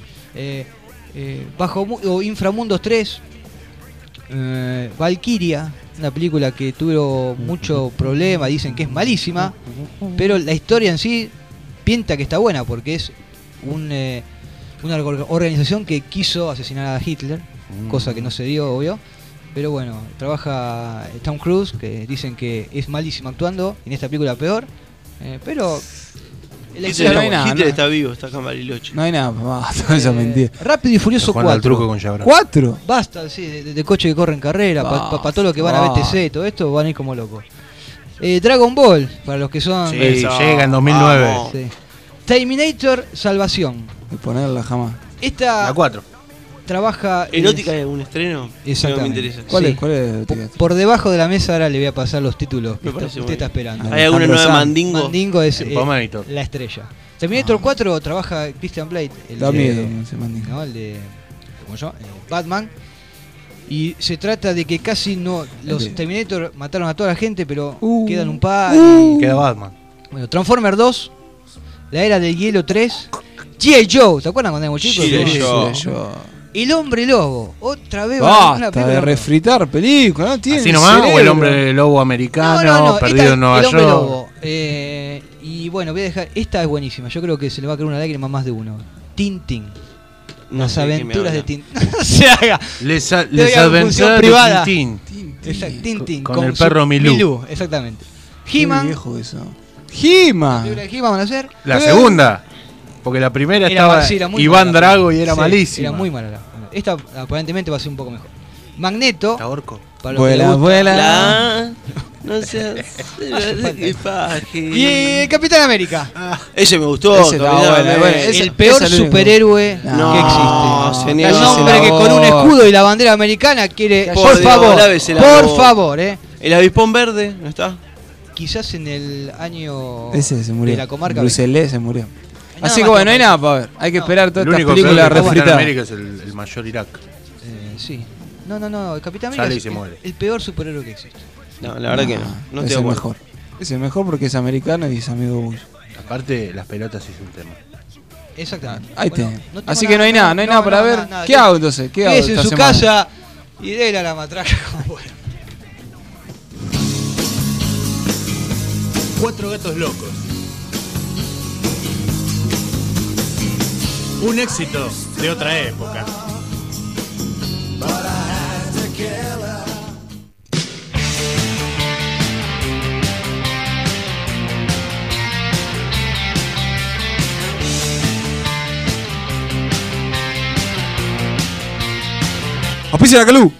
O Inframundos 3. Valkyria, una película que tuvo mucho problema, dicen que es malísima, pero la historia en sí pinta que está buena porque es una organización que quiso asesinar a Hitler, cosa que no se dio, obvio. Pero bueno, trabaja Tom Cruise, que dicen que es malísimo actuando, en esta película peor, pero... la historia no es hay buena. nada, Hitler no. está vivo, está acá en Bariloche. No hay nada más, esa mentira. Rápido y Furioso Jugando 4. al truco con Jabra. 4. Basta, sí, de coche que corren carrera, para todo lo que van a BTC, todo esto, van a ir como locos. Dragon Ball, para los que son... Sí, Eso. llega en 2009. Vamos. Sí. Terminator Salvación. De ponerla jamás. Esta La 4. trabaja... ¿Erótica hay algún estreno? Exactamente. No me interesa. ¿Cuál Sí. es? Por debajo de la mesa ahora le voy a pasar los títulos que Me parece usted está esperando. ¿Hay alguna nueva Mandingo? Mandingo es Terminator. la estrella. Terminator 4 trabaja Christian Blade, el Da de, miedo ese Mandingo. ¿no? El de ¿cómo se llama? Batman. Y se trata de que casi no los Terminator mataron a toda la gente, pero quedan un par. Queda Batman. Bueno, Transformer 2, La Era del Hielo 3, G.I. Joe, ¿te acuerdan cuando éramos chicos? G.I. Joe. El Hombre Lobo, otra vez una Basta película de refritar películas, ¿no? Tiene ¿Así nomás? cerebro. ¿O el hombre lobo americano, No, perdido esta- en Nueva el Hombre York? Lobo. Y bueno, voy a dejar. Esta es buenísima. Yo creo que se le va a caer una lágrima a más de uno. Tintín. No Las sé de qué me aventuras habla. de Tintín. No se haga. Les Te doy a función aventuras privada. de Tintín. Exacto, Tintín. Con el perro Milú. Exactamente. Qué He-Man. viejo eso. He-Man. La película de He-Man van a hacer. La segunda. Porque la primera estaba sí, era muy Iván mala. Drago y era Sí, malísima. Era muy mala. Esta aparentemente va a ser un poco mejor. Magneto. Orco. Para los que le Vuela, gusta. vuela. No seas equipaje. Y el Capitán América. Ese me gustó. Ese estaba Capitán bueno, América. bueno, el ese peor es el único. superhéroe No, que existe. señor. El hombre que con un escudo y la bandera americana quiere. Por Por Dios, favor. lávese la Por boca. favor, El avispón verde, ¿no está? Quizás en el año Ese se murió. de la comarca. Bruselé se murió. Nada Así que más bueno, no hay que- nada para ver. Hay que esperar todas El estas único películas peor de Capitán refritadas. América es el mayor Irak. Sí. No, el Capitán Sale América y es se muere. el peor superhéroe que existe. No, la verdad que no. No es te el acuerdo. mejor. Es el mejor porque es americano y es amigo Bush. Aparte, las pelotas es un tema. Exactamente. Ahí Bueno, tenés. no tengo Así que no hay nada para ver. nada. ¿Qué hago entonces? ¿Qué hago Quédese en esta su semana? casa y déle a la matraca como pueda. 4 gatos locos. Un éxito de otra época. Auspicia la Calú.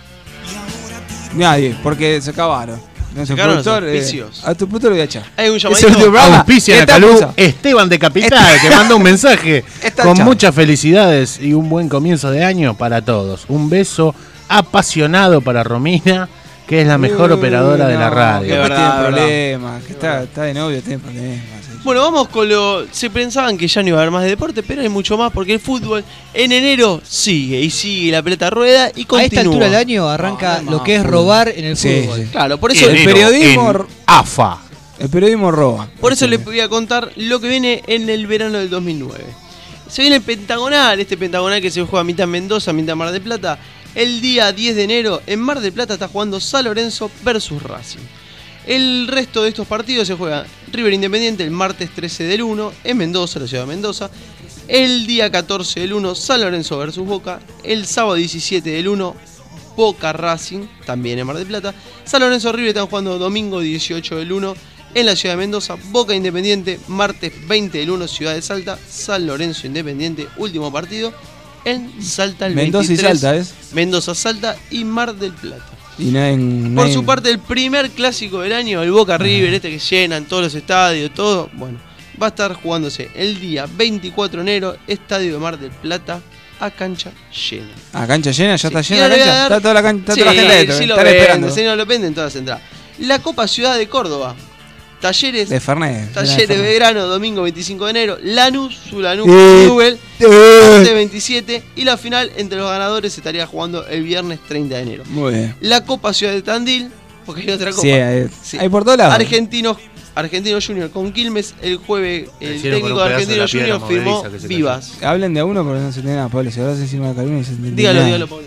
Nadie, porque se acabaron. Nuestro acabaron los productor, auspicios. a tu productor lo voy a echar. Hay un Es el llamadito. último programa. Auspicia Esta Calú, cosa. Esteban de Capital, que manda un mensaje Esta con chava. muchas felicidades y un buen comienzo de año para todos. Un beso apasionado para Romina, que es la mejor operadora de la Que radio. De después verdad, tiene verdad. problemas, que está de novio, tiene problemas. Bueno, vamos con lo... Se pensaban que ya no iba a haber más de deporte, pero hay mucho más porque el fútbol en enero sigue y sigue la pelota rueda y continúa. A esta altura del año arranca No, lo que es fútbol. robar en el Sí, fútbol. sí. Claro, por eso, El periodismo- en AFA. El periodismo roba. por eso les voy a contar lo que viene en el verano del 2009. Se viene el pentagonal, este pentagonal que se juega mitad en Mendoza, mitad en Mar del Plata. El día 10 de enero en Mar del Plata está jugando San Lorenzo versus Racing. El resto de estos partidos se juega River Independiente el martes 13 del 1 en Mendoza, la ciudad de Mendoza. El día 14 del 1 San Lorenzo versus Boca. El sábado 17 del 1 Boca Racing, también en Mar del Plata. San Lorenzo River están jugando domingo 18 del 1 en la ciudad de Mendoza. Boca Independiente martes 20 del 1 ciudad de Salta. San Lorenzo Independiente último partido en Salta el Mendoza 23. y Salta, ¿es? Mendoza, Salta y Mar del Plata. Y no hay, no Por hay- su parte, el primer clásico del año, el Boca River, este que llenan todos los estadios, todo, bueno, va a estar jugándose el día 24 de enero, Estadio de Mar del Plata, a cancha llena. Ah, cancha llena, ya está Sí. llena Y la ahora le voy a cancha. dar- Está toda la, está Sí, toda la gente adentro, sí lo están venden, esperando. sí, no lo venden todas las entradas. La Copa Ciudad de Córdoba, Talleres, De Fernet. Talleres Fernet. Belgrano, domingo 25 de enero, Lanús, Sulanús, Eh, Nubel, martes 27 y la final entre los ganadores se estaría jugando el viernes 30 de enero. Muy bien. La Copa Ciudad de Tandil, porque hay otra copa. Sí, hay, Sí. hay por todos lados. Argentino Junior con Quilmes, el jueves el Hicieron con técnico un de pedazo Argentino de la piedra Junior firmó movediza que se cayó. Vivas. Hablen de a uno porque no se entiende nada, Pablo. Si hablas encima de Calvino no se entiende Dígalo, nada. dígalo, Pablo.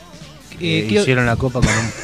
Hicieron la copa con un...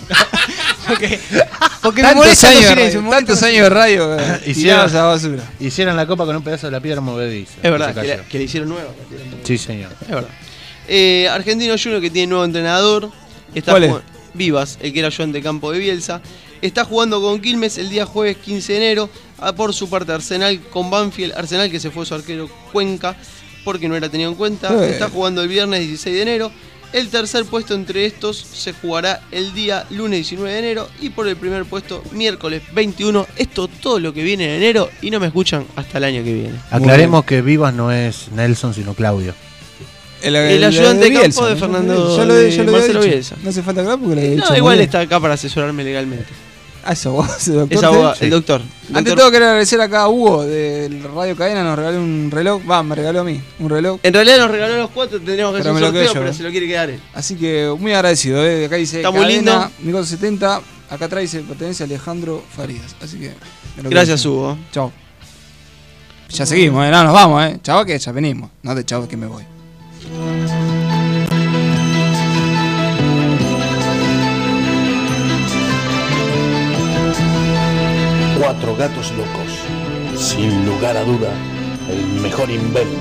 Porque me Tantos molesta años, los de silencios, radio, tantos años de radio Hicieron- tirados a la basura. Hicieron la copa con un pedazo de la piedra movediza. Es verdad, se que, cayó. que le hicieron nueva. Sí, señor. Es verdad. Argentino Junior que tiene nuevo entrenador. Está ¿Cuál es? jugando- Vivas, el que era ayudante de campo de Bielsa. Está jugando con Quilmes el día jueves 15 de enero. Por su parte Arsenal con Banfield. Arsenal que se fue su arquero Cuenca porque no era tenido en cuenta. Está jugando el viernes 16 de enero. El tercer puesto entre estos se jugará el día lunes 19 de enero. Y por el primer puesto miércoles 21. Esto todo lo que viene en enero. Y no me escuchan hasta el año que viene. Aclaremos que Vivas no es Nelson, sino Claudio. el ayudante de Bielsa, campo de ¿no? Fernando Yo lo he Marcelo dicho. Bielsa. No hace falta hablar porque lo he dicho. No, igual está acá para asesorarme legalmente. Ah, eso vos, doctor. Es abogado, el doctor. Ante todo quiero agradecer acá a Hugo de Radio Cadena, nos regaló un reloj. Me regaló a mí un reloj. En realidad nos regaló los 4, tendríamos que hacer un sorteo, pero yo, se lo quiere quedar él. Así que muy agradecido. Acá dice está muy lindo. 1970. Acá trae dice pertenece a Alejandro Farías. Así que gracias, Hugo. Chao. Ya seguimos, no nos vamos, chao que ya venimos. No de chao que me voy. Cuatro gatos locos, sin lugar a duda, el mejor invento.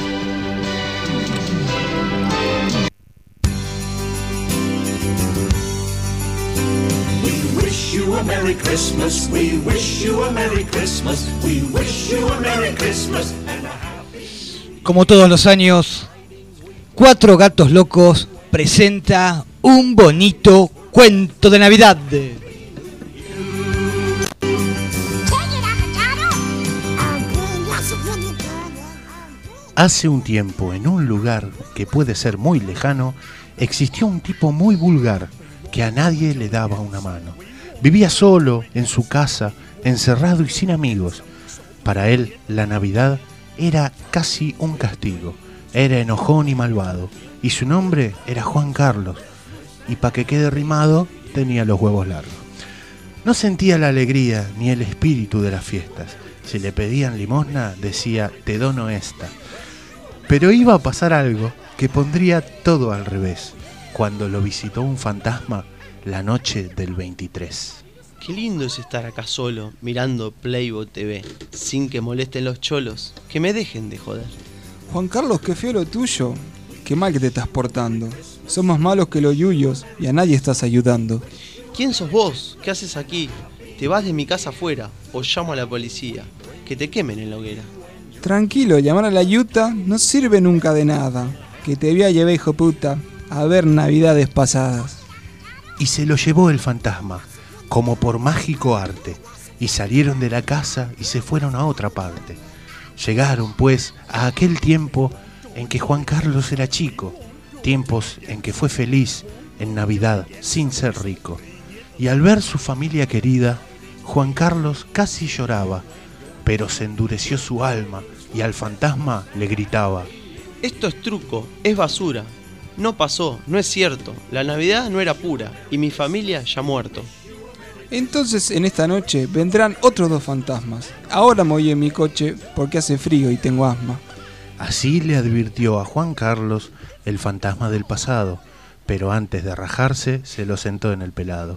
We wish you a Merry Christmas, we wish you a Merry Christmas, we wish you a Merry Christmas and a happy... Como todos los años, Cuatro Gatos Locos presenta un bonito cuento de Navidad. Hace un tiempo, en un lugar que puede ser muy lejano, existió un tipo muy vulgar que a nadie le daba una mano. Vivía solo, en su casa, encerrado y sin amigos. Para él, la Navidad era casi un castigo. Era enojón y malvado. Y su nombre era Juan Carlos. Y para que quede rimado, tenía los huevos largos. No sentía la alegría ni el espíritu de las fiestas. Si le pedían limosna, decía, te dono esta. Pero iba a pasar algo que pondría todo al revés, cuando lo visitó un fantasma la noche del 23. Qué lindo es estar acá solo, mirando Playboy TV, sin que molesten los cholos, que me dejen de joder. Juan Carlos, qué feo lo tuyo, qué mal que te estás portando. Son más malos que los yuyos y a nadie estás ayudando. ¿Quién sos vos? ¿Qué haces aquí? ¿Te vas de mi casa afuera o llamo a la policía? Que te quemen en la hoguera. Tranquilo, llamar a la yuta no sirve nunca de nada. Que te voy a llevar, hijo puta, a ver navidades pasadas. Y se lo llevó el fantasma, como por mágico arte, y salieron de la casa y se fueron a otra parte. Llegaron, pues, a aquel tiempo en que Juan Carlos era chico, tiempos en que fue feliz en Navidad sin ser rico. Y al ver su familia querida, Juan Carlos casi lloraba, pero se endureció su alma y al fantasma le gritaba: esto es truco, es basura. No pasó, no es cierto. La Navidad no era pura y mi familia ya muerto. Entonces en esta noche vendrán otros dos fantasmas. Ahora me voy en mi coche porque hace frío y tengo asma. Así le advirtió a Juan Carlos el fantasma del pasado, pero antes de rajarse se lo sentó en el pelado.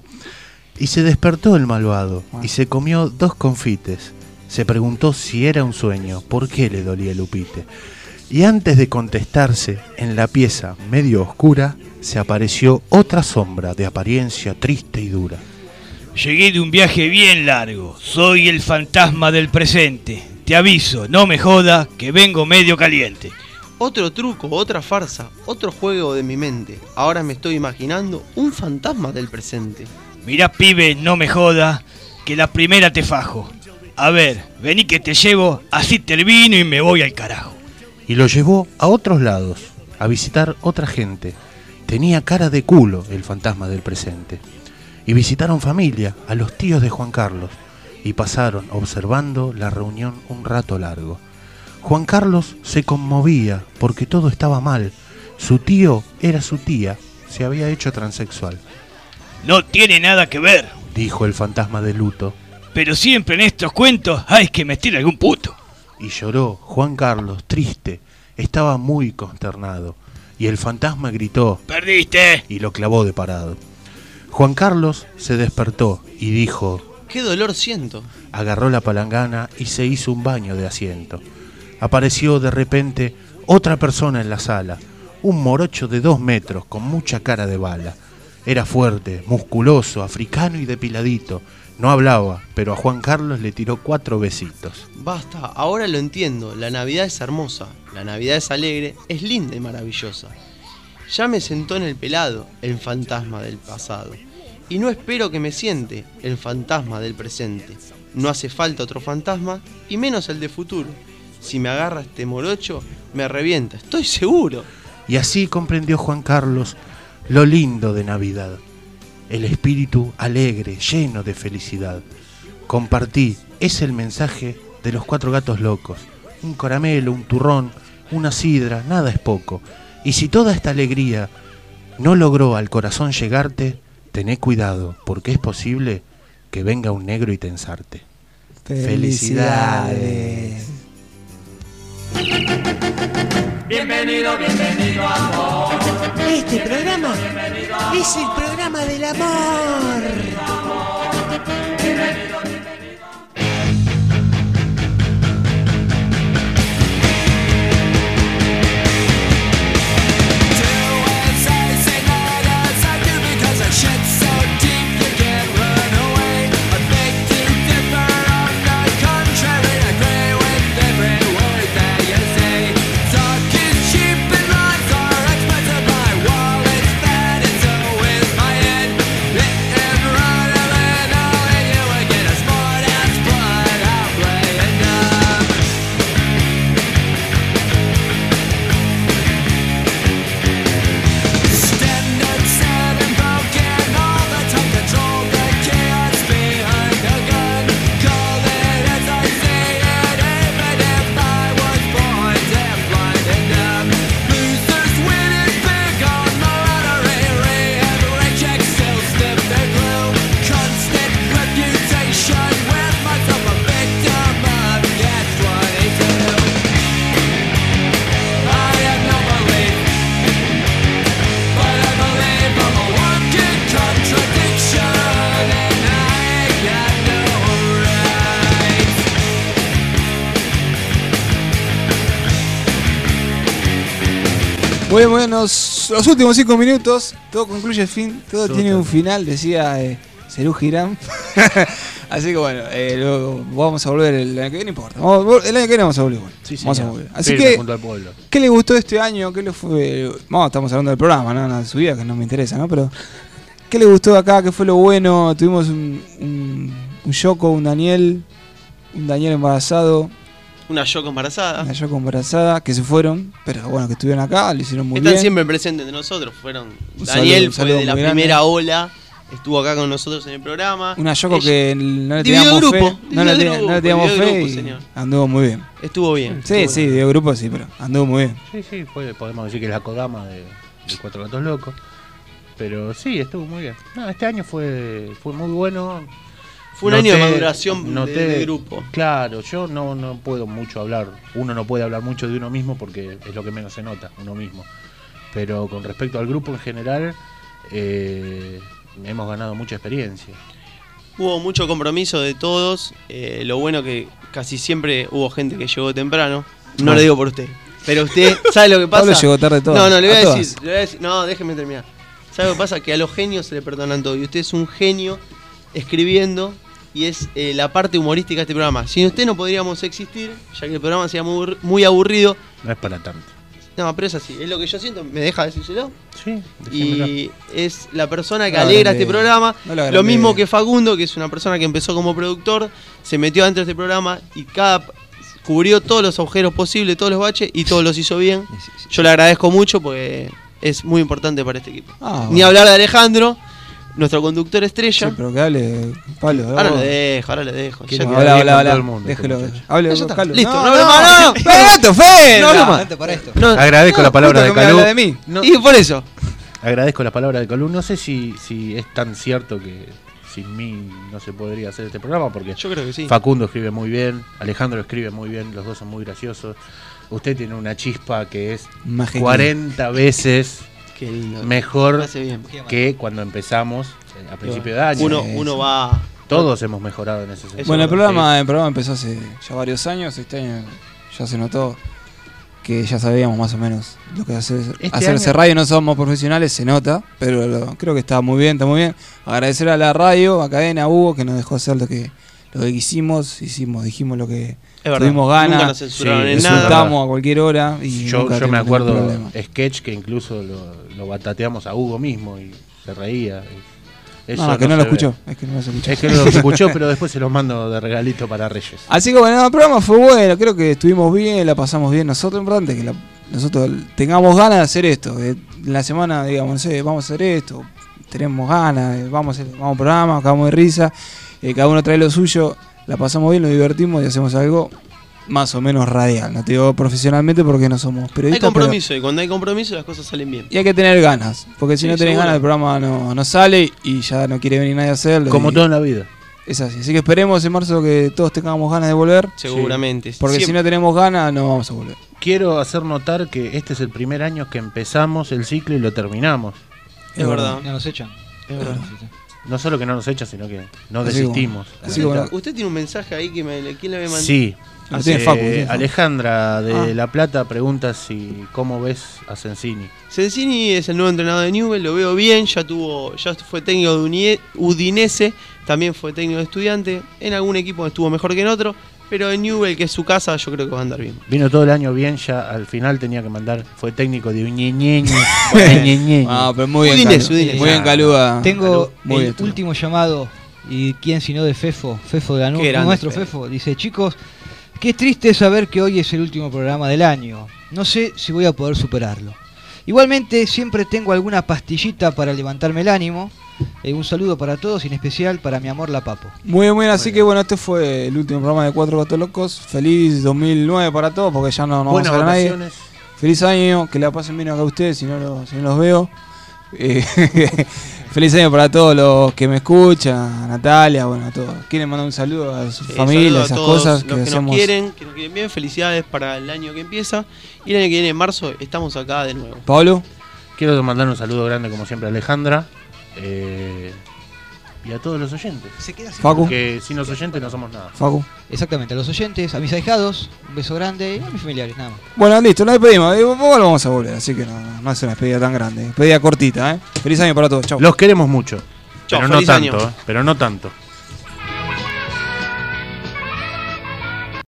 Y se despertó el malvado y se comió 2 confites. Se preguntó si era un sueño, por qué le dolía el upite. Y antes de contestarse, en la pieza medio oscura, se apareció otra sombra de apariencia triste y dura. Llegué de un viaje bien largo, soy el fantasma del presente. Te aviso, no me joda, que vengo medio caliente. Otro truco, otra farsa, otro juego de mi mente. Ahora me estoy imaginando un fantasma del presente. Mirá, pibe, no me joda, que la primera te fajo. A ver, vení que te llevo, así termino y me voy al carajo. Y lo llevó a otros lados, a visitar otra gente. Tenía cara de culo el fantasma del presente. Y visitaron familia, a los tíos de Juan Carlos, y pasaron observando la reunión un rato largo. Juan Carlos se conmovía porque todo estaba mal. Su tío era su tía, se había hecho transexual. No tiene nada que ver, dijo el fantasma de luto. Pero siempre en estos cuentos hay que meter algún puto. Y lloró Juan Carlos, triste, estaba muy consternado. Y el fantasma gritó: ¡perdiste! Y lo clavó de parado. Juan Carlos se despertó y dijo: ¡qué dolor siento! Agarró la palangana y se hizo un baño de asiento. Apareció de repente otra persona en la sala, un morocho de 2 metros con mucha cara de bala. Era fuerte, musculoso, africano y depiladito. No hablaba, pero a Juan Carlos le tiró 4 besitos. Basta, ahora lo entiendo. La Navidad es hermosa, la Navidad es alegre, es linda y maravillosa. Ya me sentó en el pelado el fantasma del pasado. Y no espero que me siente el fantasma del presente. No hace falta otro fantasma, y menos el de futuro. Si me agarra este morocho, me revienta, estoy seguro. Y así comprendió Juan Carlos lo lindo de Navidad, el espíritu alegre, lleno de felicidad. Compartí, es el mensaje de los 4 gatos locos. Un caramelo, un turrón, una sidra, nada es poco. Y si toda esta alegría no logró al corazón llegarte, tené cuidado, porque es posible que venga un negro y tensarte. ¡Felicidades! Bienvenido, bienvenido, amor. Este programa es el programa del amor. Bienvenido, bienvenido. Bueno, los últimos 5 minutos, todo concluye el fin, todo tiene un final, decía Serú Girán. Así que bueno, luego vamos a volver el año que viene, no importa. El año que viene vamos a volver igual. Sí, vamos a volver. Así sí, que, ¿qué le gustó este año? ¿Qué le fue? Vamos, estamos hablando del programa, no de su vida, que no me interesa, ¿no? Pero, ¿qué le gustó acá? ¿Qué fue lo bueno? Tuvimos un Yoko, un Daniel embarazado. Una Yoko embarazada. Una Yoko embarazada, que se fueron, pero bueno, que estuvieron acá, lo hicieron muy bien. Están siempre presentes de nosotros, fueron. Daniel fue de la primera ola, estuvo acá con nosotros en el programa. Una Yoko que no le teníamos fe. No le teníamos fe y anduvo muy bien. Estuvo bien. Sí, dio grupo, sí, pero anduvo muy bien. Sí, podemos decir que es la Kodama de 4 gatos locos. Pero sí, estuvo muy bien. No, este año fue muy bueno. Fue un año de maduración de grupo. Claro, yo no puedo mucho hablar. Uno no puede hablar mucho de uno mismo porque es lo que menos se nota, uno mismo. Pero con respecto al grupo en general, hemos ganado mucha experiencia. Hubo mucho compromiso de todos. Lo bueno que casi siempre hubo gente que llegó temprano. No lo digo por usted. Pero usted, ¿sabe lo que pasa? Pablo llegó tarde todo. No, le voy a decir. No, déjeme terminar. ¿Sabe lo que pasa? Que a los genios se le perdonan todo. Y usted es un genio escribiendo. Y es la parte humorística de este programa. Sin usted no podríamos existir, ya que el programa sería muy aburrido. No es para tanto. No, pero es así, es lo que yo siento. ¿Me deja decírselo? Sí. Y es la persona que alegra este programa. Lo mismo que Facundo, que es una persona que empezó como productor, se metió dentro de este programa y cubrió todos los agujeros posibles, todos los baches y todos los hizo bien. Yo le agradezco mucho porque es muy importante para este equipo. Ni hablar de Alejandro, nuestro conductor estrella. Sí, pero que hable, Pablo. Ahora le dejo. Habla. Déjelo. Hable, Carlos. Listo, no. Agradezco la palabra de Calú. Y por eso. Agradezco la palabra de Calú. No sé si es tan cierto que sin mí no se podría hacer este programa, porque yo creo que sí. Facundo escribe muy bien, Alejandro escribe muy bien, los dos son muy graciosos. Usted tiene una chispa que es 40 veces mejor que cuando empezamos a principio de año. Uno va. Todos hemos mejorado en ese sentido. Bueno, el programa empezó hace ya varios años. Este año ya se notó que ya sabíamos más o menos lo que hacerse radio. No somos profesionales, se nota, pero creo que está muy bien, Agradecer a la radio, a Cadena, a Hugo, que nos dejó hacer lo que dijimos lo que tuvimos ganas, insultamos a cualquier hora. Y yo me acuerdo sketch que incluso lo batateamos a Hugo mismo y se reía. Eso que no lo escuchó. Es que no lo escuchó, pero después se los mando de regalito para Reyes. Así que bueno, el programa fue bueno, creo que estuvimos bien, la pasamos bien nosotros. Lo importante es que nosotros tengamos ganas de hacer esto. En la semana, digamos, no sé, vamos a hacer esto, tenemos ganas, vamos a un programa, acabamos de risa, cada uno trae lo suyo, la pasamos bien, nos divertimos y hacemos algo más o menos radial. No te digo profesionalmente porque no somos periodistas. Hay compromiso, y cuando hay compromiso las cosas salen bien. Y hay que tener ganas, porque si no tenés ganas el programa no sale y ya no quiere venir nadie a hacerlo. Como todo en la vida. Es así, así que esperemos en marzo que todos tengamos ganas de volver. Seguramente. Porque si no tenemos ganas no vamos a volver. Quiero hacer notar que este es el primer año que empezamos el ciclo y lo terminamos. Es verdad. No nos echan. Es verdad. No solo que no nos echan, sino que no desistimos. Usted tiene un mensaje ahí ¿quién le había mandado? Sí. Facu. Alejandra de La Plata pregunta cómo ves a Sensini. Sensini es el nuevo entrenador de Newell's, lo veo bien, ya fue técnico de Udinese, también fue técnico de Estudiante, en algún equipo estuvo mejor que en otro, pero en Newell's, que es su casa, yo creo que va a andar bien. Vino todo el año bien, ya al final tenía que mandar, fue técnico de Uñeñeñe. Pero muy bien, Udinese. Muy bien, Calúa. Tengo muy el bien, último llamado, y quién sino de Fefo de la nuestro Fefo, dice: chicos, qué triste saber que hoy es el último programa del año. No sé si voy a poder superarlo. Igualmente, siempre tengo alguna pastillita para levantarme el ánimo. Un saludo para todos y en especial para mi amor la Papo. Muy bien, así que bueno, este fue el último programa de Cuatro Gatos Locos. Feliz 2009 para todos, porque ya no vamos a ver a nadie. Feliz año, que la pasen bien acá ustedes, si no los veo. Feliz año para todos los que me escuchan, a Natalia, bueno, a todos. Quieren mandar un saludo a su familia, esas cosas los que hacemos. nos quieren bien, felicidades para el año que empieza. Y el año que viene, en marzo, estamos acá de nuevo. Pablo. Quiero mandar un saludo grande, como siempre, a Alejandra. Y a todos los oyentes. Facu. Porque sin los oyentes no somos nada. Facu. Exactamente, a los oyentes, a mis ahijados, un beso grande y a mis familiares, nada más. Bueno, listo, nos despedimos. Luego lo vamos a volver, así que no es una despedida tan grande. Despedida cortita, Feliz año para todos, chau. Los queremos mucho. Chau, pero no feliz tanto, año. Pero no tanto.